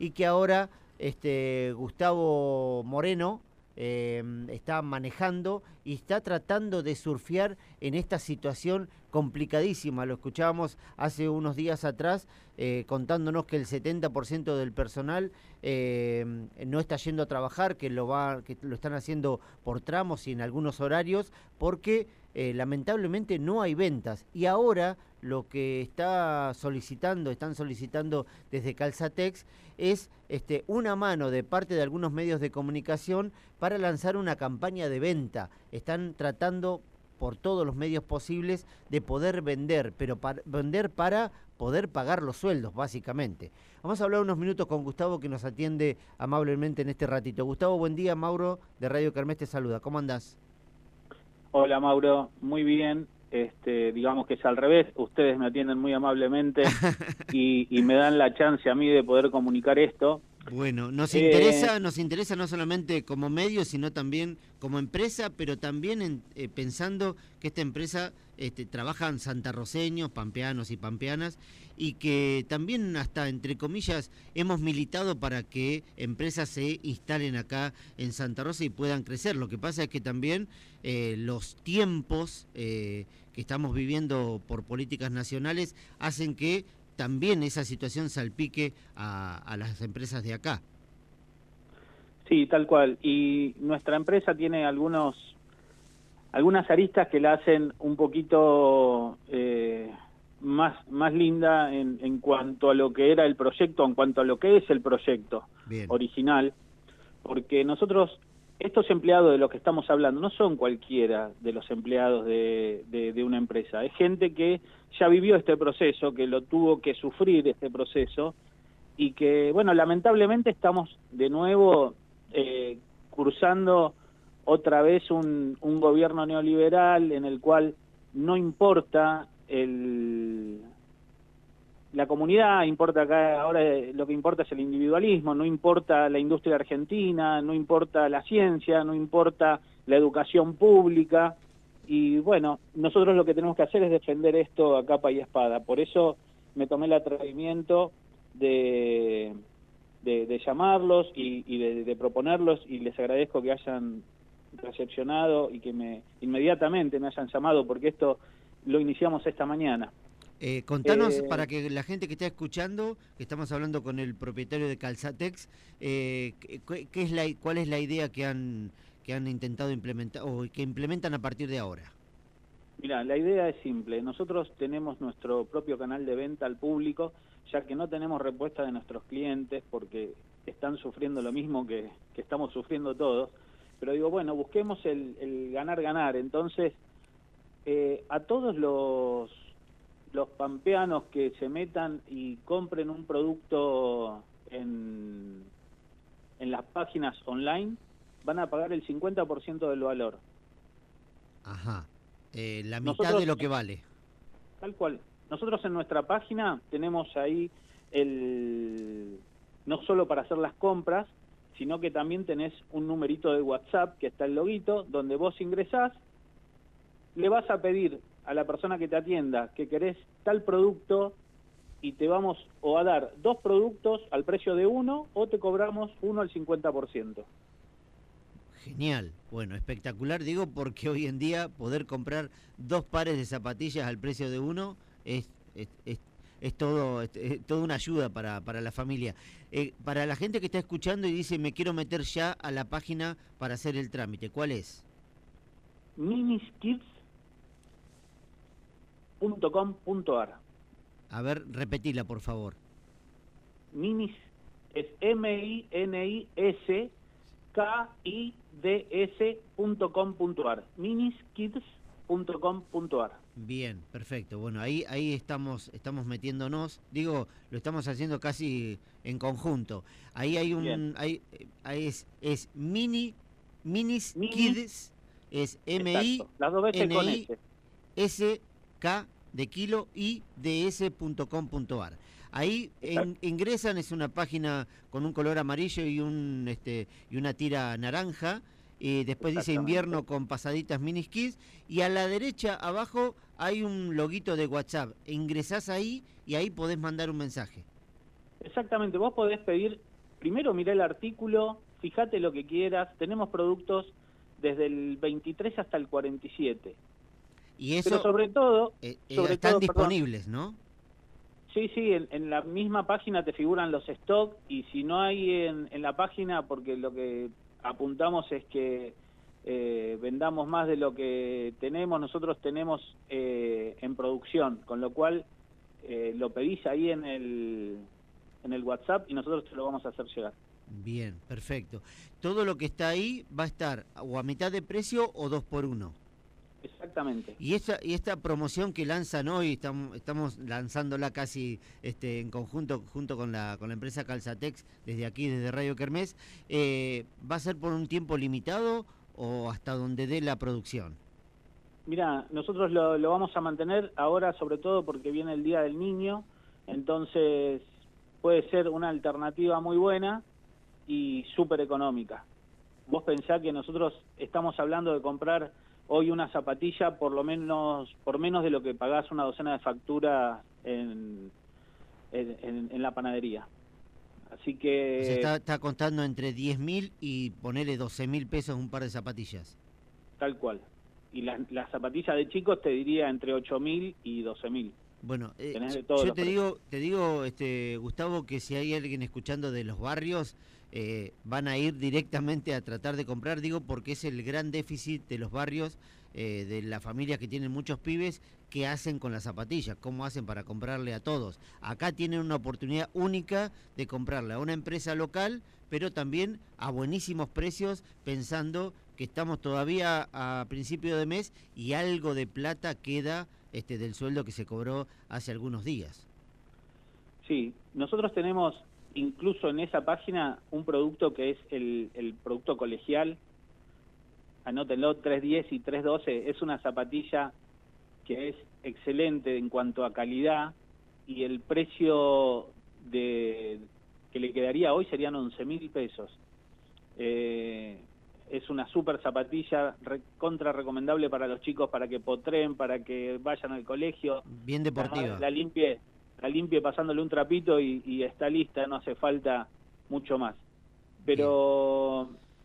y que ahora Gustavo Moreno está manejando y está tratando de surfear en esta situación complicadísima. Lo escuchábamos hace unos días atrás contándonos que el 70% del personal no está yendo a trabajar, que lo están haciendo por tramos y en algunos horarios, porque lamentablemente no hay ventas. Y ahora lo que están solicitando desde Calzatex es una mano de parte de algunos medios de comunicación para lanzar una campaña de venta. Están tratando por todos los medios posibles de poder vender, pero vender para poder pagar los sueldos, básicamente. Vamos a hablar unos minutos con Gustavo, que nos atiende amablemente en este ratito. Gustavo, buen día. Mauro de Radio Kermés te saluda. ¿Cómo andás? Hola Mauro, muy bien. Digamos que es al revés, ustedes me atienden muy amablemente y me dan la chance a mí de poder comunicar esto. Bueno, nos interesa no solamente como medio, sino también como empresa, pero también pensando que esta empresa trabajan santarroceños, pampeanos y pampeanas, y que también hasta, entre comillas, hemos militado para que empresas se instalen acá en Santa Rosa y puedan crecer. Lo que pasa es que también los tiempos que estamos viviendo por políticas nacionales hacen que también esa situación salpique a las empresas de acá. Sí, tal cual. Y nuestra empresa tiene algunas aristas que la hacen un poquito más linda en cuanto a lo que era el proyecto, en cuanto a lo que es el proyecto original, porque nosotros, estos empleados de los que estamos hablando, no son cualquiera de los empleados de una empresa, es gente que ya vivió este proceso, que lo tuvo que sufrir este proceso, y que, bueno, lamentablemente estamos de nuevo cursando otra vez un gobierno neoliberal en el cual no importa la comunidad, importa acá, ahora lo que importa es el individualismo, no importa la industria argentina, no importa la ciencia, no importa la educación pública, y bueno, nosotros lo que tenemos que hacer es defender esto a capa y espada. Por eso me tomé el atrevimiento de llamarlos y de proponerlos, y les agradezco que hayan recepcionado y que inmediatamente me hayan llamado, porque esto lo iniciamos esta mañana. Contanos, para que la gente que está escuchando, que estamos hablando con el propietario de Calzatex, ¿cuál es la idea que han intentado implementar o que implementan a partir de ahora? Mira, la idea es simple. Nosotros tenemos nuestro propio canal de venta al público, ya que no tenemos respuesta de nuestros clientes porque están sufriendo lo mismo que estamos sufriendo todos. Pero digo, bueno, busquemos el ganar-ganar. Entonces, a todos los pampeanos que se metan y compren un producto en las páginas online, van a pagar el 50% del valor. Ajá. La mitad de lo que vale. Tal cual. Nosotros en nuestra página tenemos ahí no solo para hacer las compras, sino que también tenés un numerito de WhatsApp, que está el loguito, donde vos ingresás, le vas a pedir a la persona que te atienda que querés tal producto y te vamos o a dar 2 productos al precio de uno, o te cobramos uno al 50%. Genial, bueno, espectacular, digo, porque hoy en día poder comprar 2 pares de zapatillas al precio de uno es toda una ayuda para la familia. Para la gente que está escuchando y dice, me quiero meter ya a la página para hacer el trámite, ¿cuál es? miniskids.com.ar. A ver, repetila, por favor. Minis es MINISKIDS.com.ar. miniskids.com.ar. Bien, perfecto. Bueno, ahí estamos metiéndonos. Digo, lo estamos haciendo casi en conjunto. Ahí hay ahí es Minis Kids, es MINISK de kilo y ds.com.ar. Ahí ingresan, es una página con un color amarillo y una tira naranja. Después dice invierno con pasaditas Miniskids, y a la derecha abajo hay un loguito de WhatsApp. Ingresás ahí y ahí podés mandar un mensaje. Exactamente, vos podés pedir primero mirá el artículo, fíjate lo que quieras, tenemos productos desde el 23 hasta el 47. Y eso, Pero sobre todo, están perdón, disponibles, ¿no? sí, en la misma página te figuran los stock, y si no hay en la página, porque lo que apuntamos es que vendamos más de lo que tenemos, nosotros tenemos en producción, con lo cual lo pedís ahí en el WhatsApp y nosotros te lo vamos a hacer llegar. Bien, perfecto. Todo lo que está ahí va a estar o a mitad de precio o 2 por 1. Exactamente. Y esta promoción que lanzan hoy, estamos lanzándola casi en conjunto junto con la empresa Calzatex, desde aquí, desde Radio Kermés, ¿va a ser por un tiempo limitado o hasta donde dé la producción? Mira, nosotros lo vamos a mantener ahora, sobre todo porque viene el Día del Niño, entonces puede ser una alternativa muy buena y súper económica. Vos pensá que nosotros estamos hablando de comprar hoy una zapatilla por menos de lo que pagás una docena de facturas en la panadería. Así que... Se está costando entre 10.000 y ponerle 12.000 pesos un par de zapatillas. Tal cual. Y las zapatillas de chicos te diría entre 8.000 y 12.000. Bueno, yo te digo, Gustavo, que si hay alguien escuchando de los barrios, van a ir directamente a tratar de comprar, digo, porque es el gran déficit de los barrios, de las familias que tienen muchos pibes, ¿qué hacen con las zapatillas? ¿Cómo hacen para comprarle a todos? Acá tienen una oportunidad única de comprarle a una empresa local, pero también a buenísimos precios, pensando que estamos todavía a principio de mes y algo de plata queda del sueldo que se cobró hace algunos días. Sí, nosotros tenemos incluso en esa página un producto que es el producto colegial. Anótenlo, 310 y 312, es una zapatilla que es excelente en cuanto a calidad, y el precio que le quedaría hoy serían 11.000 pesos. Es una súper zapatilla, contra recomendable para los chicos, para que potreen, para que vayan al colegio. Bien deportiva. La limpie pasándole un trapito y está lista, no hace falta mucho más. Pero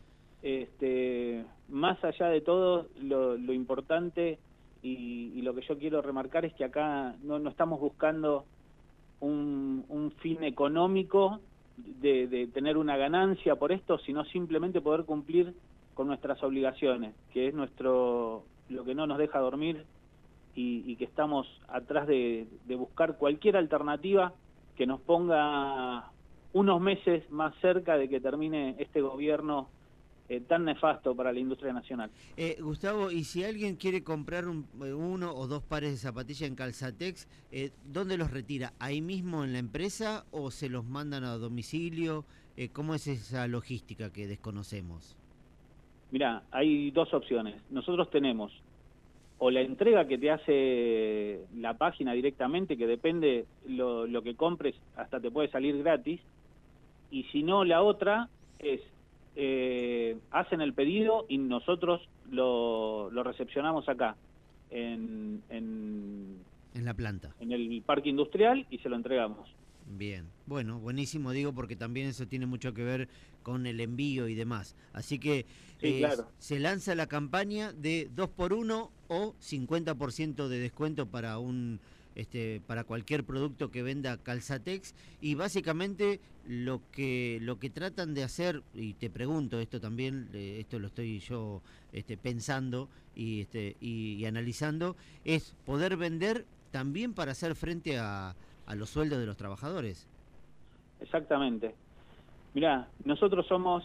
más allá de todo, lo importante y lo que yo quiero remarcar es que acá no estamos buscando un fin económico de tener una ganancia por esto, sino simplemente poder cumplir con nuestras obligaciones, que es lo que no nos deja dormir, y que estamos atrás de buscar cualquier alternativa que nos ponga unos meses más cerca de que termine este gobierno tan nefasto para la industria nacional. Gustavo, y si alguien quiere comprar uno o dos pares de zapatillas en Calzatex, ¿dónde los retira? ¿Ahí mismo en la empresa o se los mandan a domicilio? ¿Cómo es esa logística que desconocemos? Mirá, hay dos opciones. Nosotros tenemos o la entrega que te hace la página directamente, que depende lo que compres, hasta te puede salir gratis, y si no, la otra es hacen el pedido y nosotros lo recepcionamos acá en la planta, en el parque industrial, y se lo entregamos. Bien, bueno, buenísimo, digo, porque también eso tiene mucho que ver con el envío y demás. Así que sí, claro. Se lanza la campaña de 2x1 o 50% de descuento para para cualquier producto que venda Calzatex, y básicamente lo que tratan de hacer, y te pregunto esto también, esto lo estoy yo pensando y analizando, es poder vender también para hacer frente a los sueldos de los trabajadores. Exactamente. Mirá, nosotros somos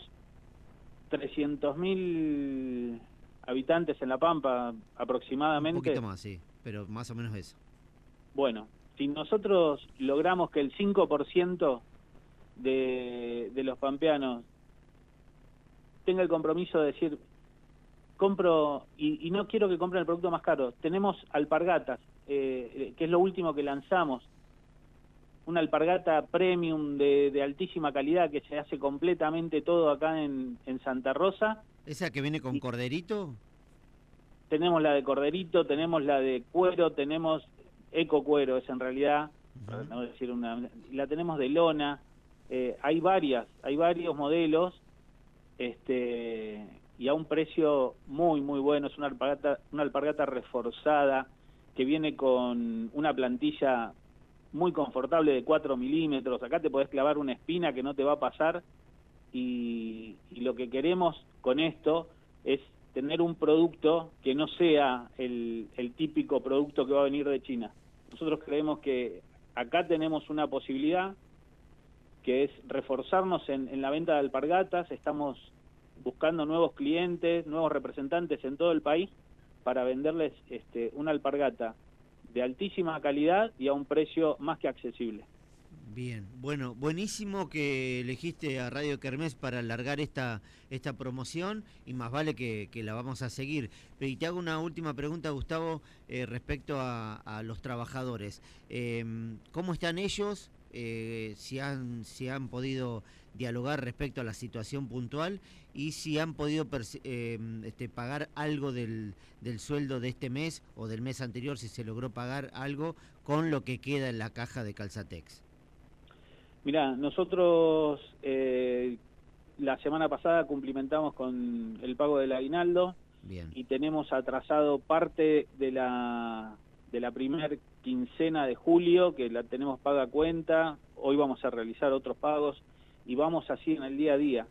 300.000 habitantes en La Pampa aproximadamente. Un poquito más, sí, pero más o menos eso. Bueno, si nosotros logramos que el 5% de los pampeanos tenga el compromiso de decir, compro, y no quiero que compren el producto más caro, tenemos alpargatas, que es lo último que lanzamos, una alpargata premium de altísima calidad que se hace completamente todo acá en Santa Rosa. ¿Esa que viene con corderito? Tenemos la de corderito, tenemos la de cuero, tenemos eco cuero, es en realidad, para no decir la tenemos de lona, hay varios modelos, y a un precio muy bueno. Es una alpargata reforzada que viene con una plantilla muy confortable de 4 milímetros. Acá te podés clavar una espina que no te va a pasar, y lo que queremos con esto es tener un producto que no sea el típico producto que va a venir de China. Nosotros creemos que acá tenemos una posibilidad que es reforzarnos en la venta de alpargatas. Estamos buscando nuevos clientes, nuevos representantes en todo el país para venderles una alpargata de altísima calidad y a un precio más que accesible. Bien, bueno, buenísimo que elegiste a Radio Kermés para alargar esta promoción, y más vale que la vamos a seguir. Y te hago una última pregunta, Gustavo, respecto a los trabajadores. ¿Cómo están ellos? Si han podido dialogar respecto a la situación puntual, y si han podido pagar algo del sueldo de este mes o del mes anterior, si se logró pagar algo con lo que queda en la caja de Calzatex. Mirá, nosotros la semana pasada cumplimentamos con el pago del aguinaldo. Bien. Y tenemos atrasado parte de la primer quincena de julio, que la tenemos paga a cuenta. Hoy vamos a realizar otros pagos y vamos así en el día a día.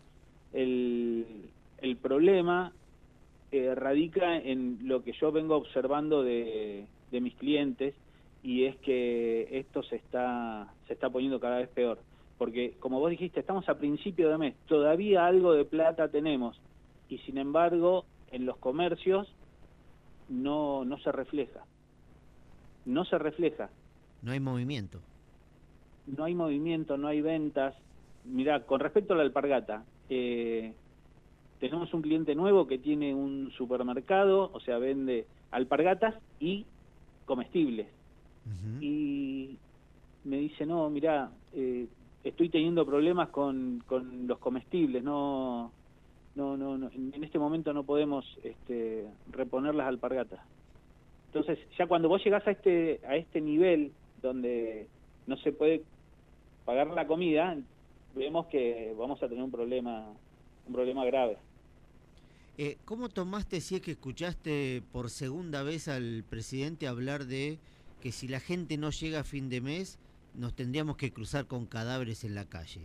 El problema radica en lo que yo vengo observando de mis clientes, y es que esto se está poniendo cada vez peor, porque como vos dijiste, estamos a principio de mes, todavía algo de plata tenemos, y sin embargo en los comercios no se refleja. No hay movimiento. No hay movimiento, no hay ventas. Mirá, con respecto a la alpargata, tenemos un cliente nuevo que tiene un supermercado, o sea, vende alpargatas y comestibles. Y me dice, no, mirá, estoy teniendo problemas con los comestibles, no, en este momento no podemos reponer las alpargatas. Entonces, ya cuando vos llegás a este nivel donde no se puede pagar la comida, vemos que vamos a tener un problema grave. ¿Cómo tomaste, si es que escuchaste por segunda vez al presidente hablar de que si la gente no llega a fin de mes, nos tendríamos que cruzar con cadáveres en la calle?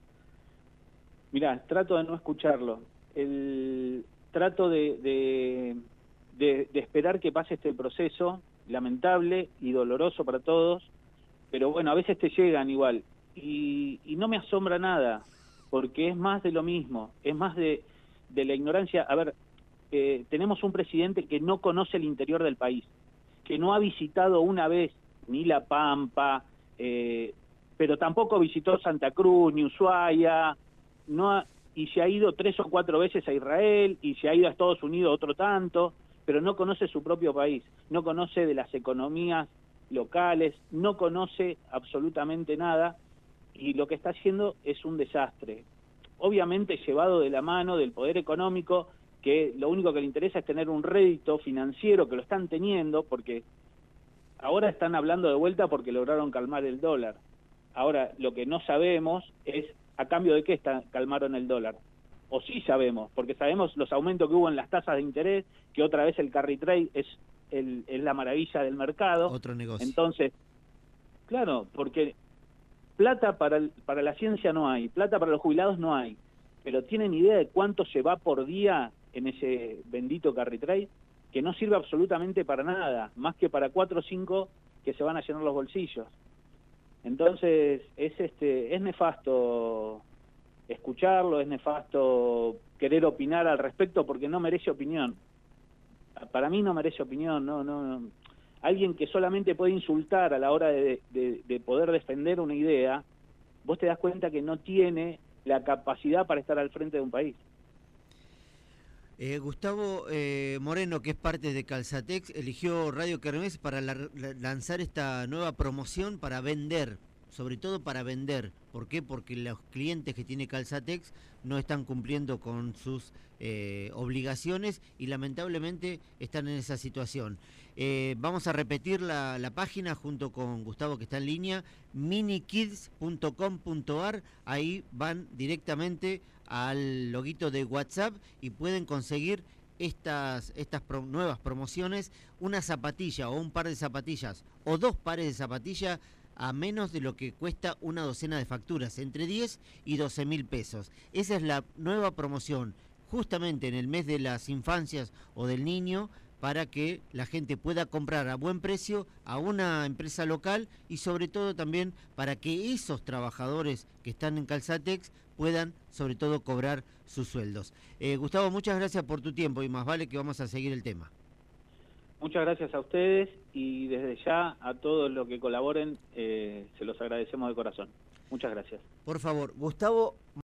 Mirá, trato de no escucharlo. Trato de esperar que pase este proceso lamentable y doloroso para todos, pero bueno, a veces te llegan igual, y no me asombra nada, porque es más de lo mismo, es más de la ignorancia. A ver, tenemos un presidente que no conoce el interior del país, que no ha visitado una vez ni La Pampa, pero tampoco visitó Santa Cruz ni Ushuaia, y se ha ido 3 o 4 veces a Israel, y se ha ido a Estados Unidos otro tanto, pero no conoce su propio país, no conoce de las economías locales, no conoce absolutamente nada, y lo que está haciendo es un desastre. Obviamente llevado de la mano del poder económico, que lo único que le interesa es tener un rédito financiero, que lo están teniendo, porque ahora están hablando de vuelta porque lograron calmar el dólar. Ahora, lo que no sabemos es a cambio de qué calmaron el dólar. O sí sabemos, porque sabemos los aumentos que hubo en las tasas de interés, que otra vez el carry trade es la maravilla del mercado. Otro negocio. Entonces, claro, porque plata para la ciencia no hay, plata para los jubilados no hay, pero ¿tienen idea de cuánto se va por día en ese bendito carry trade? Que no sirve absolutamente para nada, más que para 4 o 5 que se van a llenar los bolsillos. Entonces, es nefasto escucharlo, es nefasto querer opinar al respecto, porque no merece opinión. Para mí no merece opinión, no. Alguien que solamente puede insultar a la hora de poder defender una idea, vos te das cuenta que no tiene la capacidad para estar al frente de un país. Gustavo Moreno, que es parte de Calzatex, eligió Radio Kermés para lanzar esta nueva promoción para vender sobre todo para vender. ¿Por qué? Porque los clientes que tiene Calzatex no están cumpliendo con sus obligaciones y lamentablemente están en esa situación. Vamos a repetir la página junto con Gustavo, que está en línea, minikids.com.ar. Ahí van directamente al loguito de WhatsApp y pueden conseguir estas nuevas promociones, una zapatilla o un par de zapatillas o 2 pares de zapatillas a menos de lo que cuesta una docena de facturas, entre 10 y 12.000 pesos. Esa es la nueva promoción, justamente en el mes de las infancias o del niño, para que la gente pueda comprar a buen precio a una empresa local y sobre todo también para que esos trabajadores que están en Calzatex puedan sobre todo cobrar sus sueldos. Gustavo, muchas gracias por tu tiempo y más vale que vamos a seguir el tema. Muchas gracias a ustedes y desde ya a todos los que colaboren se los agradecemos de corazón. Muchas gracias. Por favor, Gustavo